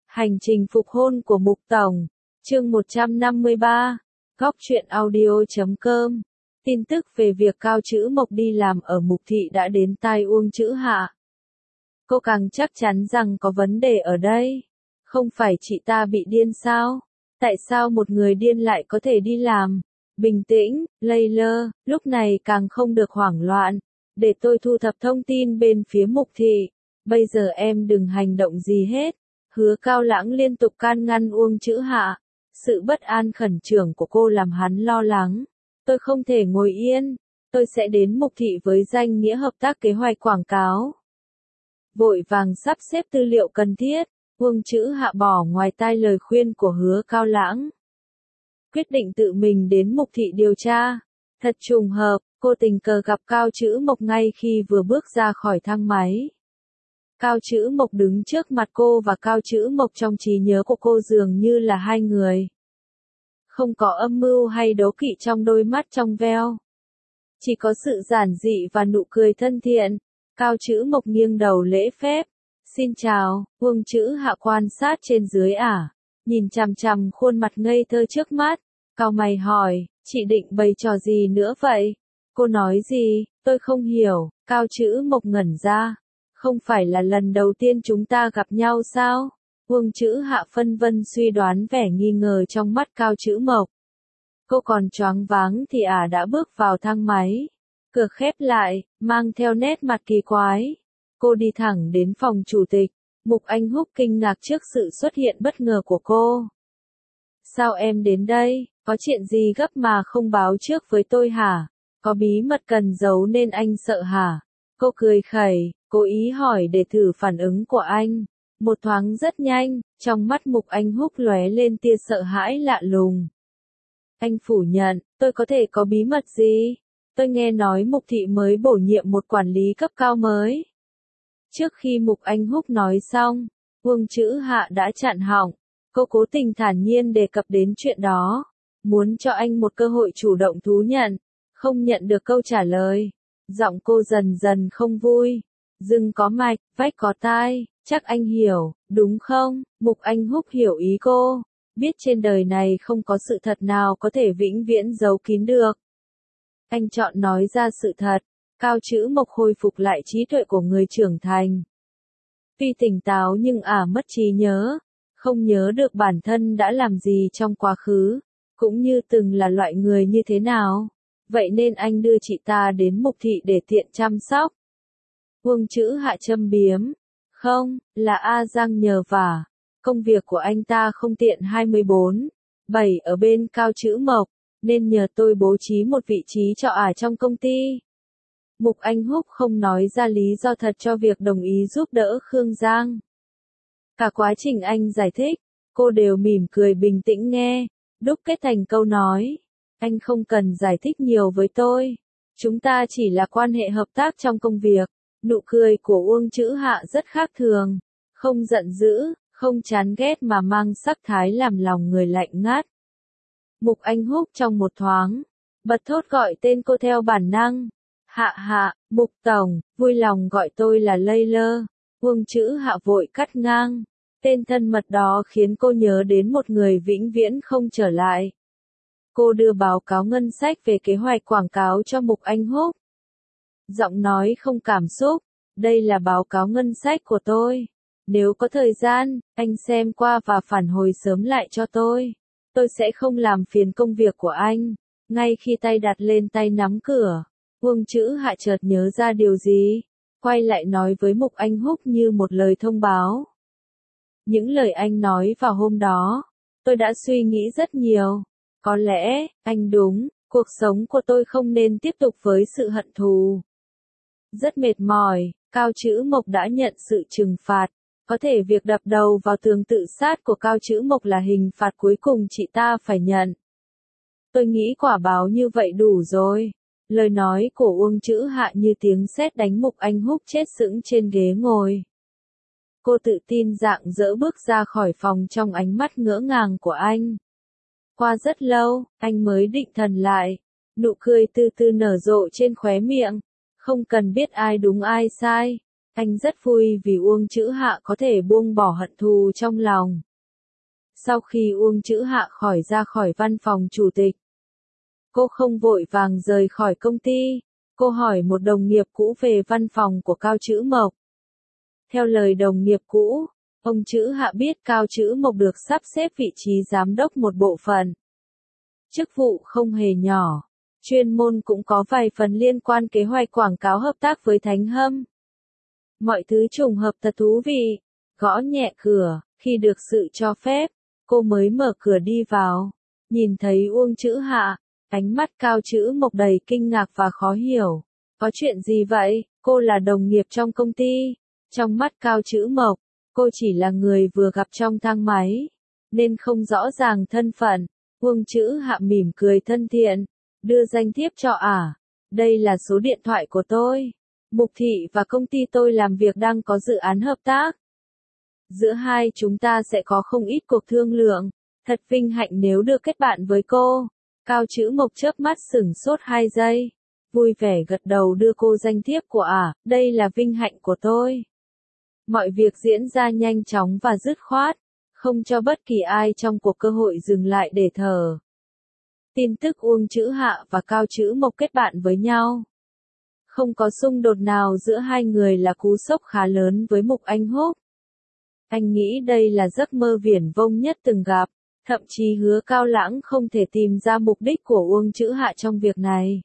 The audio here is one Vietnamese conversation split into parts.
Hành trình phục hôn của Mục Tổng, chương 153, góc truyện audio.com. Tin tức về việc Cao Chữ Mộc đi làm ở Mục Thị đã đến tai Uông Chữ Hạ. Cô càng chắc chắn rằng có vấn đề ở đây. Không phải chị ta bị điên sao? Tại sao một người điên lại có thể đi làm? Bình tĩnh, lây lơ, lúc này càng không được hoảng loạn. Để tôi thu thập thông tin bên phía Mục Thị. Bây giờ em đừng hành động gì hết. Hứa Cao Lãng liên tục can ngăn Uông Chữ Hạ. Sự bất an khẩn trương của cô làm hắn lo lắng. Tôi không thể ngồi yên. Tôi sẽ đến Mục Thị với danh nghĩa hợp tác kế hoạch quảng cáo. Vội vàng sắp xếp tư liệu cần thiết. Uông Chữ Hạ bỏ ngoài tai lời khuyên của Hứa Cao Lãng. Quyết định tự mình đến Mục Thị điều tra. Thật trùng hợp, cô tình cờ gặp Cao Chữ Mộc ngay khi vừa bước ra khỏi thang máy. Cao Chữ Mộc đứng trước mặt cô và Cao Chữ Mộc trong trí nhớ của cô dường như là hai người. Không có âm mưu hay đố kỵ trong đôi mắt trong veo. Chỉ có sự giản dị và nụ cười thân thiện. Cao Chữ Mộc nghiêng đầu lễ phép. Xin chào, Uông Chữ Hạ quan sát trên dưới nhìn chằm chằm khuôn mặt ngây thơ trước mắt. Cau mày hỏi, chị định bày trò gì nữa vậy? Cô nói gì, tôi không hiểu. Cao Chữ Mộc ngẩn ra. Không phải là lần đầu tiên chúng ta gặp nhau sao? Uông Chữ Hạ phân vân suy đoán vẻ nghi ngờ trong mắt Cao Chữ Mộc. Cô còn choáng váng thì đã bước vào thang máy. Cửa khép lại, mang theo nét mặt kỳ quái. Cô đi thẳng đến phòng chủ tịch. Mục Anh Húc kinh ngạc trước sự xuất hiện bất ngờ của cô. Sao em đến đây? Có chuyện gì gấp mà không báo trước với tôi hả? Có bí mật cần giấu nên anh sợ hả? Cô cười khẩy, cố ý hỏi để thử phản ứng của anh. Một thoáng rất nhanh, trong mắt Mục Anh Húc lóe lên tia sợ hãi lạ lùng. Anh phủ nhận, tôi có thể có bí mật gì? Tôi nghe nói Mục Thị mới bổ nhiệm một quản lý cấp cao mới. Trước khi Mục Anh Húc nói xong, Uông Chữ Hạ đã chặn họng. Cô cố tình thản nhiên đề cập đến chuyện đó. Muốn cho anh một cơ hội chủ động thú nhận. Không nhận được câu trả lời. Giọng cô dần dần không vui. Rừng có mạch, vách có tai, chắc anh hiểu, đúng không? Mục Anh Húc hiểu ý cô. Biết trên đời này không có sự thật nào có thể vĩnh viễn giấu kín được. Anh chọn nói ra sự thật. Cao Chữ Mộc khôi phục lại trí tuệ của người trưởng thành. Tuy tỉnh táo nhưng mất trí nhớ. Không nhớ được bản thân đã làm gì trong quá khứ. Cũng như từng là loại người như thế nào. Vậy nên anh đưa chị ta đến Mục Thị để tiện chăm sóc. Uông Chữ Hạ châm biếm. Không, là A Giang nhờ vả. Công việc của anh ta không tiện 24/7 ở bên Cao Chữ Mộc, nên nhờ tôi bố trí một vị trí cho trong công ty. Mục Anh Húc không nói ra lý do thật cho việc đồng ý giúp đỡ Khương Giang. Cả quá trình anh giải thích, cô đều mỉm cười bình tĩnh nghe, đúc kết thành câu nói. Anh không cần giải thích nhiều với tôi. Chúng ta chỉ là quan hệ hợp tác trong công việc. Nụ cười của Uông Chữ Hạ rất khác thường. Không giận dữ, không chán ghét mà mang sắc thái làm lòng người lạnh ngắt. Mục Anh Húc trong một thoáng, bật thốt gọi tên cô theo bản năng. Hạ Hạ, Mục Tổng, vui lòng gọi tôi là lây lơ. Uông Chữ Hạ vội cắt ngang. Tên thân mật đó khiến cô nhớ đến một người vĩnh viễn không trở lại. Cô đưa báo cáo ngân sách về kế hoạch quảng cáo cho Mục Anh Húc. Giọng nói không cảm xúc. Đây là báo cáo ngân sách của tôi. Nếu có thời gian, anh xem qua và phản hồi sớm lại cho tôi. Tôi sẽ không làm phiền công việc của anh. Ngay khi tay đặt lên tay nắm cửa, Uông Chữ Hạ chợt nhớ ra điều gì. Quay lại nói với Mục Anh Húc như một lời thông báo. Những lời anh nói vào hôm đó, tôi đã suy nghĩ rất nhiều. Có lẽ, anh đúng, cuộc sống của tôi không nên tiếp tục với sự hận thù. Rất mệt mỏi, Cao Chữ Mộc đã nhận sự trừng phạt. Có thể việc đập đầu vào tường tự sát của Cao Chữ Mộc là hình phạt cuối cùng chị ta phải nhận. Tôi nghĩ quả báo như vậy đủ rồi. Lời nói của Uông Chữ Hạ như tiếng sét đánh Mục Anh Húc chết sững trên ghế ngồi. Cô tự tin rạng rỡ bước ra khỏi phòng trong ánh mắt ngỡ ngàng của anh. Qua rất lâu, anh mới định thần lại. Nụ cười từ từ nở rộ trên khóe miệng. Không cần biết ai đúng ai sai. Anh rất vui vì Uông Chữ Hạ có thể buông bỏ hận thù trong lòng. Sau khi Uông Chữ Hạ ra khỏi văn phòng chủ tịch, cô không vội vàng rời khỏi công ty, cô hỏi một đồng nghiệp cũ về văn phòng của Cao Chữ Mộc. Theo lời đồng nghiệp cũ, ông Chữ Hạ biết Cao Chữ Mộc được sắp xếp vị trí giám đốc một bộ phận. Chức vụ không hề nhỏ, chuyên môn cũng có vài phần liên quan kế hoạch quảng cáo hợp tác với Thánh Hâm. Mọi thứ trùng hợp thật thú vị, gõ nhẹ cửa, khi được sự cho phép, cô mới mở cửa đi vào, nhìn thấy Uông Chữ Hạ, ánh mắt Cao Chữ Mộc đầy kinh ngạc và khó hiểu. Có chuyện gì vậy? Cô là đồng nghiệp trong công ty. Trong mắt Cao Chữ Mộc, cô chỉ là người vừa gặp trong thang máy, nên không rõ ràng thân phận. Uông Chữ Hạ mỉm cười thân thiện, đưa danh thiếp cho đây là số điện thoại của tôi. Mục Thị và công ty tôi làm việc đang có dự án hợp tác. Giữa hai chúng ta sẽ có không ít cuộc thương lượng. Thật vinh hạnh nếu được kết bạn với cô. Cao Chữ Mộc chớp mắt sửng sốt 2 giây. Vui vẻ gật đầu đưa cô danh thiếp của đây là vinh hạnh của tôi. Mọi việc diễn ra nhanh chóng và dứt khoát, không cho bất kỳ ai trong cuộc cơ hội dừng lại để thở. Tin tức Uông Chữ Hạ và Cao Chữ Mộc kết bạn với nhau. Không có xung đột nào giữa hai người là cú sốc khá lớn với Mục Anh Húc. Anh nghĩ đây là giấc mơ viển vông nhất từng gặp, thậm chí Hứa Cao Lãng không thể tìm ra mục đích của Uông Chữ Hạ trong việc này.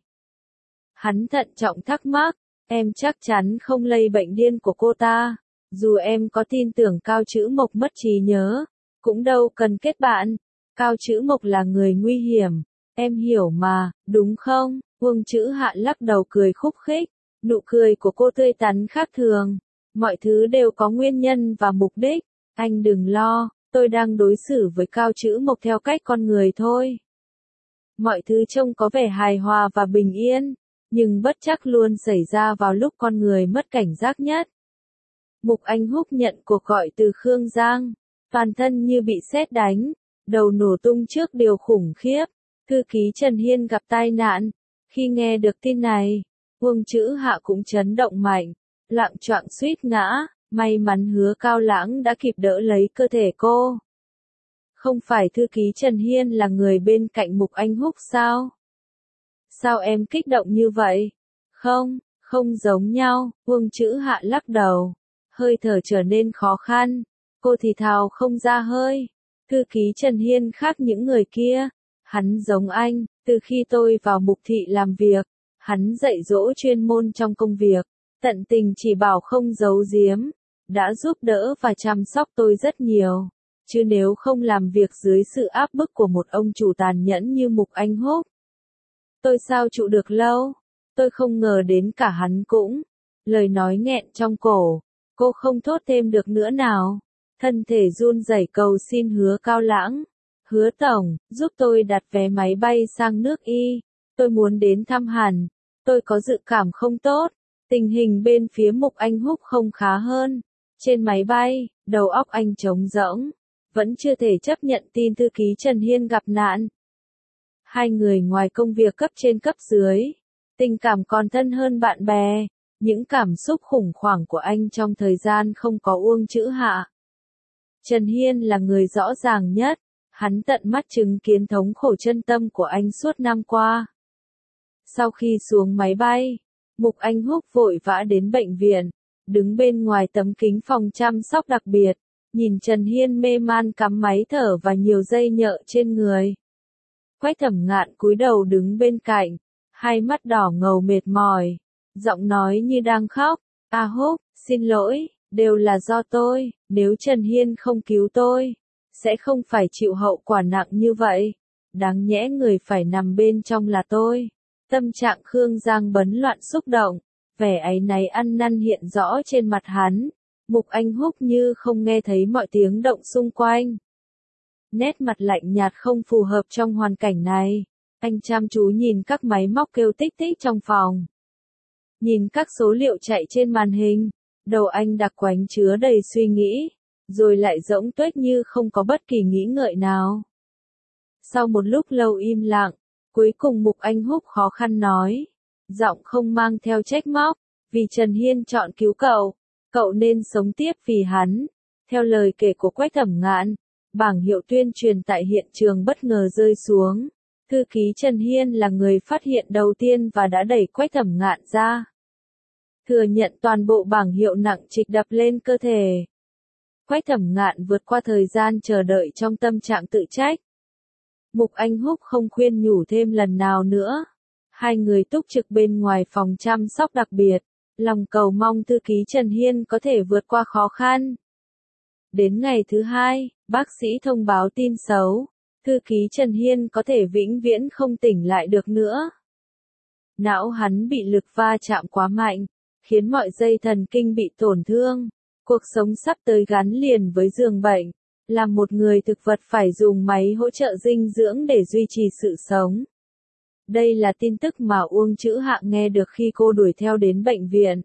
Hắn thận trọng thắc mắc, em chắc chắn không lây bệnh điên của cô ta, dù em có tin tưởng Cao Chữ Mộc mất trí nhớ, cũng đâu cần kết bạn. Cao Chữ Mộc là người nguy hiểm, em hiểu mà, đúng không? Uông Chữ Hạ lắc đầu cười khúc khích, nụ cười của cô tươi tắn khác thường. Mọi thứ đều có nguyên nhân và mục đích, anh đừng lo, tôi đang đối xử với Cao Chữ Mộc theo cách con người thôi. Mọi thứ trông có vẻ hài hòa và bình yên, nhưng bất trắc luôn xảy ra vào lúc con người mất cảnh giác nhất. Mục Anh Húc nhận cuộc gọi từ Khương Giang, toàn thân như bị sét đánh, đầu nổ tung trước điều khủng khiếp. Thư ký Trần Hiên gặp tai nạn. Khi nghe được tin này, Uông Chữ Hạ cũng chấn động mạnh, loạng choạng suýt ngã, may mắn Hứa Cao Lãng đã kịp đỡ lấy cơ thể cô. Không phải thư ký Trần Hiên là người bên cạnh Mục Anh Húc sao? Sao em kích động như vậy? Không giống nhau, Uông Chữ Hạ lắc đầu, hơi thở trở nên khó khăn, cô thì thào không ra hơi. Thư ký Trần Hiên khác những người kia, hắn giống anh, từ khi tôi vào Mục Thị làm việc, hắn dạy dỗ chuyên môn trong công việc, tận tình chỉ bảo không giấu giếm, đã giúp đỡ và chăm sóc tôi rất nhiều, chứ nếu không làm việc dưới sự áp bức của một ông chủ tàn nhẫn như Mục Anh Húc, tôi sao trụ được lâu. Tôi không ngờ đến cả hắn cũng. Lời nói nghẹn trong cổ, cô không thốt thêm được nữa nào. Thân thể run rẩy cầu xin Hứa Cao Lãng. Hứa tổng, giúp tôi đặt vé máy bay sang nước Y. Tôi muốn đến thăm Hàn. Tôi có dự cảm không tốt. Tình hình bên phía Mục Anh Húc không khá hơn. Trên máy bay, đầu óc anh trống rỗng. Vẫn chưa thể chấp nhận tin thư ký Trần Hiên gặp nạn. Hai người ngoài công việc cấp trên cấp dưới, tình cảm còn thân hơn bạn bè. Những cảm xúc khủng hoảng của anh trong thời gian không có Uông Chữ Hạ. Trần Hiên là người rõ ràng nhất, hắn tận mắt chứng kiến thống khổ chân tâm của anh suốt năm qua. Sau khi xuống máy bay, Mục Anh Húc vội vã đến bệnh viện, đứng bên ngoài tấm kính phòng chăm sóc đặc biệt, nhìn Trần Hiên mê man cắm máy thở và nhiều dây nhợ trên người. Quách Thẩm Ngạn cúi đầu đứng bên cạnh, hai mắt đỏ ngầu mệt mỏi, giọng nói như đang khóc, Húc, xin lỗi, đều là do tôi, nếu Trần Hiên không cứu tôi, sẽ không phải chịu hậu quả nặng như vậy, đáng nhẽ người phải nằm bên trong là tôi. Tâm trạng Khương Giang bấn loạn xúc động, vẻ áy náy ăn năn hiện rõ trên mặt hắn. Mục Anh Húc như không nghe thấy mọi tiếng động xung quanh. Nét mặt lạnh nhạt không phù hợp trong hoàn cảnh này. Anh chăm chú nhìn các máy móc kêu tích tích trong phòng. Nhìn các số liệu chạy trên màn hình, đầu anh đặc quánh chứa đầy suy nghĩ, rồi lại rỗng tuếch như không có bất kỳ nghĩ ngợi nào. Sau một lúc lâu im lặng, cuối cùng Mục Anh Húc khó khăn nói, giọng không mang theo trách móc, vì Trần Hiên chọn cứu cậu, Cậu nên sống tiếp vì hắn. Theo lời kể của Quách Thẩm Ngạn, bảng hiệu tuyên truyền tại hiện trường bất ngờ rơi xuống. Thư ký Trần Hiên là người phát hiện đầu tiên và đã đẩy Quách Thẩm Ngạn ra. Thừa nhận toàn bộ bảng hiệu nặng trịch đập lên cơ thể. Quách Thẩm Ngạn vượt qua thời gian chờ đợi trong tâm trạng tự trách. Mục Anh Húc không khuyên nhủ thêm lần nào nữa. Hai người túc trực bên ngoài phòng chăm sóc đặc biệt, lòng cầu mong thư ký Trần Hiên có thể vượt qua khó khăn. Đến ngày thứ hai, bác sĩ thông báo tin xấu, thư ký Trần Hiên có thể vĩnh viễn không tỉnh lại được nữa. Não hắn bị lực va chạm quá mạnh, khiến mọi dây thần kinh bị tổn thương. Cuộc sống sắp tới gắn liền với giường bệnh, làm một người thực vật phải dùng máy hỗ trợ dinh dưỡng để duy trì sự sống. Đây là tin tức mà Uông Chữ Hạ nghe được khi cô đuổi theo đến bệnh viện.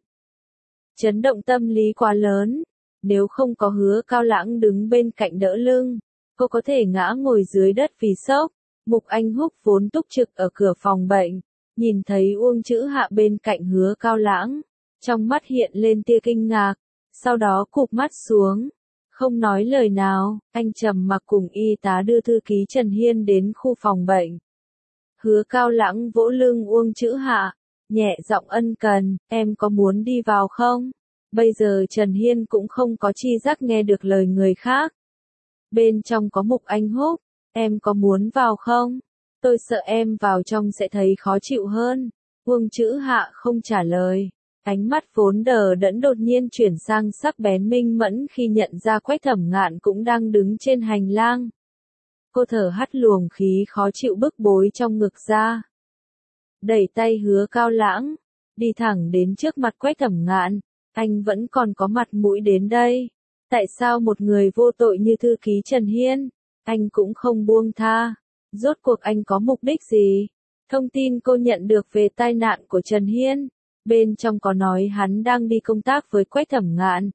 Chấn động tâm lý quá lớn, nếu không có Hứa Cao Lãng đứng bên cạnh đỡ lưng, cô có thể ngã ngồi dưới đất vì sốc. Mục Anh Húc vốn túc trực ở cửa phòng bệnh, nhìn thấy Uông Chữ Hạ bên cạnh Hứa Cao Lãng, trong mắt hiện lên tia kinh ngạc, sau đó cụp mắt xuống, không nói lời nào. Anh trầm mặc cùng y tá đưa thư ký Trần Hiên đến khu phòng bệnh. Hứa Cao Lãng vỗ lưng Uông Chữ Hạ, nhẹ giọng ân cần, em có muốn đi vào không? Bây giờ Trần Hiên cũng không có chi giác nghe được lời người khác. Bên trong có Mục Anh Húc, em có muốn vào không? Tôi sợ em vào trong sẽ thấy khó chịu hơn. Uông Chữ Hạ không trả lời. Ánh mắt vốn đờ đẫn đột nhiên chuyển sang sắc bén minh mẫn khi nhận ra Quách Thẩm Ngạn cũng đang đứng trên hành lang. Cô thở hắt luồng khí khó chịu bức bối trong ngực ra. Đẩy tay Hứa Cao Lãng, đi thẳng đến trước mặt Quách Thẩm Ngạn. Anh vẫn còn có mặt mũi đến đây. Tại sao một người vô tội như thư ký Trần Hiên, anh cũng không buông tha? Rốt cuộc anh có mục đích gì? Thông tin cô nhận được về tai nạn của Trần Hiên, bên trong có nói hắn đang đi công tác với Quách Thẩm Ngạn.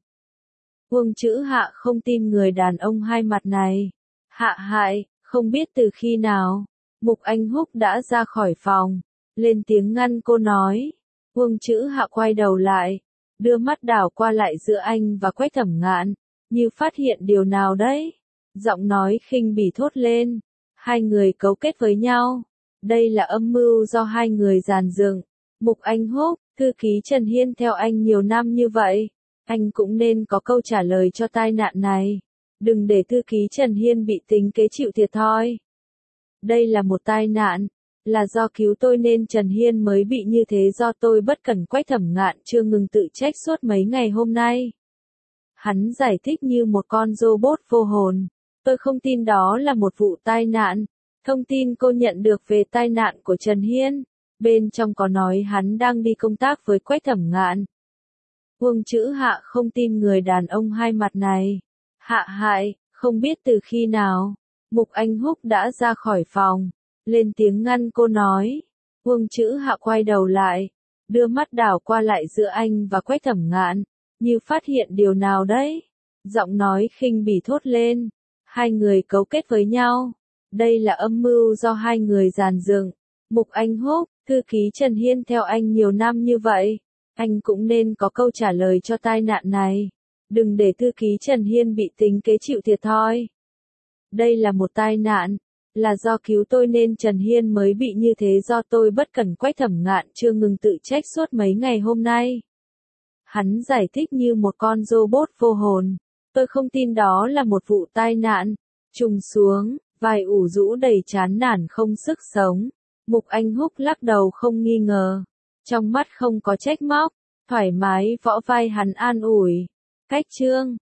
Uông Chữ Hạ không tin người đàn ông hai mặt này. Hạ hại, không biết từ khi nào, Mục Anh Húc đã ra khỏi phòng, lên tiếng ngăn cô nói. Uông Chữ Hạ quay đầu lại, đưa mắt đảo qua lại giữa anh và Quách Thẩm Ngạn, như phát hiện điều nào đấy. Giọng nói khinh bỉ thốt lên, hai người cấu kết với nhau. Đây là âm mưu do hai người dàn dựng. Mục Anh Húc, thư ký Trần Hiên theo anh nhiều năm như vậy, anh cũng nên có câu trả lời cho tai nạn này. Đừng để thư ký Trần Hiên bị tính kế chịu thiệt thòi. Đây là một tai nạn, là do cứu tôi nên Trần Hiên mới bị như thế, do tôi bất cẩn. Quách Thẩm Ngạn chưa ngừng tự trách suốt mấy ngày hôm nay. Hắn giải thích như một con robot vô hồn. Tôi không tin đó là một vụ tai nạn. Thông tin cô nhận được về tai nạn của Trần Hiên, bên trong có nói hắn đang đi công tác với Quách Thẩm Ngạn. Uông Chữ Hạ không tin người đàn ông hai mặt này. Hạ hại, không biết từ khi nào, Mục Anh Húc đã ra khỏi phòng, lên tiếng ngăn cô nói. Uông Chữ Hạ quay đầu lại, đưa mắt đảo qua lại giữa anh và Quách Thẩm Ngạn, như phát hiện điều nào đấy. Giọng nói khinh bỉ thốt lên, hai người cấu kết với nhau. Đây là âm mưu do hai người dàn dựng. Mục Anh Húc, thư ký Trần Hiên theo anh nhiều năm như vậy, anh cũng nên có câu trả lời cho tai nạn này. Đừng để thư ký Trần Hiên bị tính kế chịu thiệt thòi. Đây là một tai nạn, là do cứu tôi nên Trần Hiên mới bị như thế, do tôi bất cẩn. Quách Thẩm Ngạn chưa ngừng tự trách suốt mấy ngày hôm nay. Hắn giải thích như một con robot vô hồn. Tôi không tin đó là một vụ tai nạn. Trùng xuống, vai ủ rũ đầy chán nản không sức sống. Mục Anh Húc lắc đầu không nghi ngờ. Trong mắt không có trách móc, thoải mái võ vai hắn an ủi. Cách chương